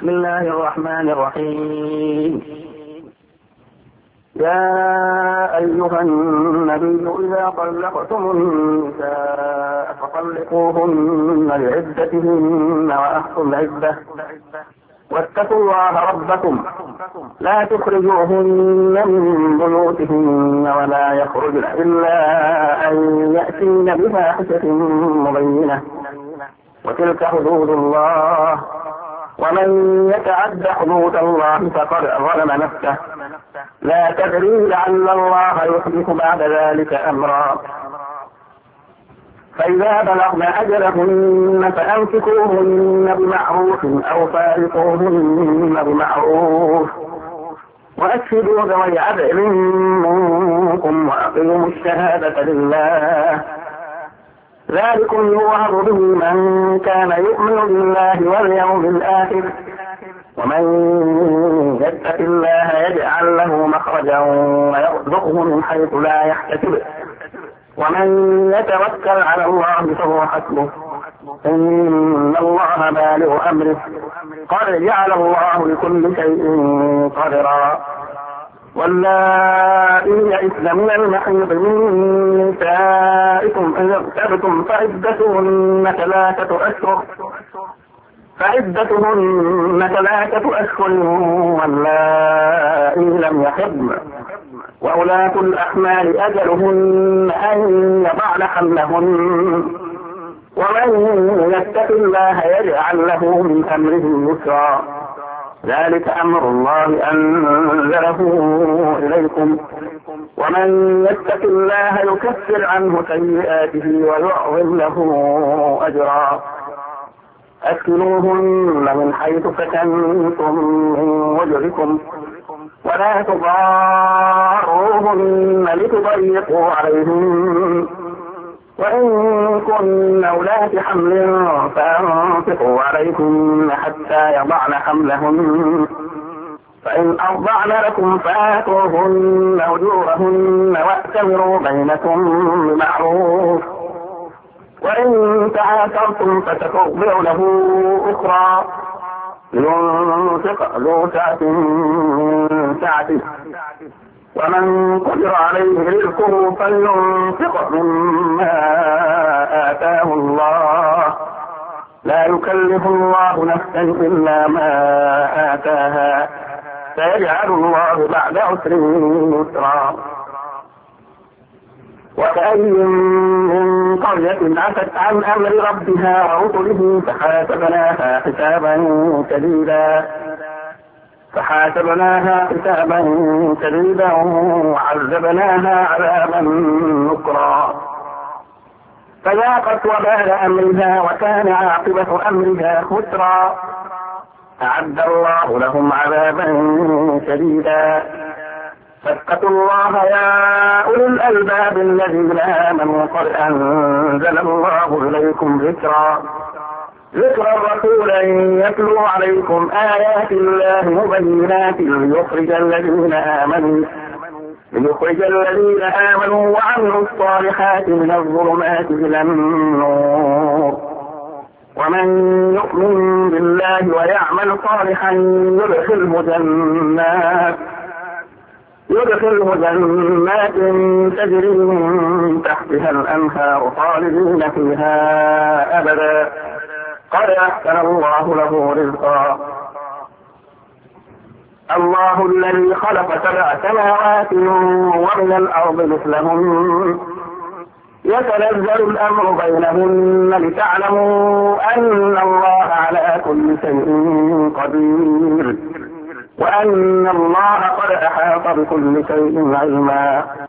بسم الله الرحمن الرحيم. يا أيها النبي إذا طلقتم النساء فطلقوهن لعدتهن وأحصوا العدة واتقوا الله ربكم لا تخرجوهن من بيوتهن ولا يخرجن إلا أن يأتين بفاحشة مبينة وتلك حدود الله ومن يتعد حدود الله فقد ظلم نفسه لا تدري لعل الله يحدث بعد ذلك أمرا. فإذا بلغن أجلهن فأمسكوهن بمعروف أو فارقوهن بمعروف وأشهدوا ذوي عدل منكم وأقيموا الشهادة لله ذلكم يوعظ به من كان يؤمن بالله واليوم الآخر ومن يتق الله يجعل له مخرجا ويرزقه من حيث لا يحتسب ومن يتوكل على الله فهو حسبه إن الله بالغ أمره قد جعل الله لكل شيء قدرا. واللائي يئسن من المحيض من نسائكم إن ارتبتم فعدتهن ثلاثة أشهر واللائي لم يحضن وأولاة الأحمال أجلهن أن يضعن حملهن ومن يتق الله يجعل له من أمره يسرا ذلك أمر الله أنزله إليكم ومن يتق الله يكفر عنه سيئاته ويعظم له أجرا. أسكنوهن من حيث سكنتم من وجهكم ولا تضاروهن لتضيقوا عليهن وإن كن أولات حمل فأنفقوا عليهن حتى يضعن حملهن فإن أرضعن لكم فآتوهن أجورهن وأتمروا بينكم بمعروف وإن تعاثرتم فترضع له أخرى لينفق ذو سعة من سعته ومن قدر عليه رزقه فلينفق مما آتاه الله لا يكلف الله نفسا إلا ما آتاها سيجعل الله بعد عسر يسرا. وكأي من قرية عتت عن أمر ربها ورسله فحاسبناها حسابا شديدا وعذبناها عذابا نكرا فذاقت وبال أمرها وكان عاقبة أمرها خسرا. أعد الله لهم عذابا شديدا فاتقوا الله يا أولي الألباب الذين آمنوا قد أنزل الله إليكم ذكرا رسولا يتلو عليكم آيات الله مبينات ليخرج الذين آمنوا وعملوا الصالحات من الظلمات إلى النور ومن يؤمن بالله ويعمل صالحا يدخله جنات تجري من تحتها الأنهار خالدين فيها أبدا قد أحسن الله له رزقا. الله الذي خلق 7 سماوات ومن الأرض مثلهن يتنزل الأمر بينهن لتعلموا أن الله على كل شيء قدير وأن الله قد أحاط بكل شيء علما.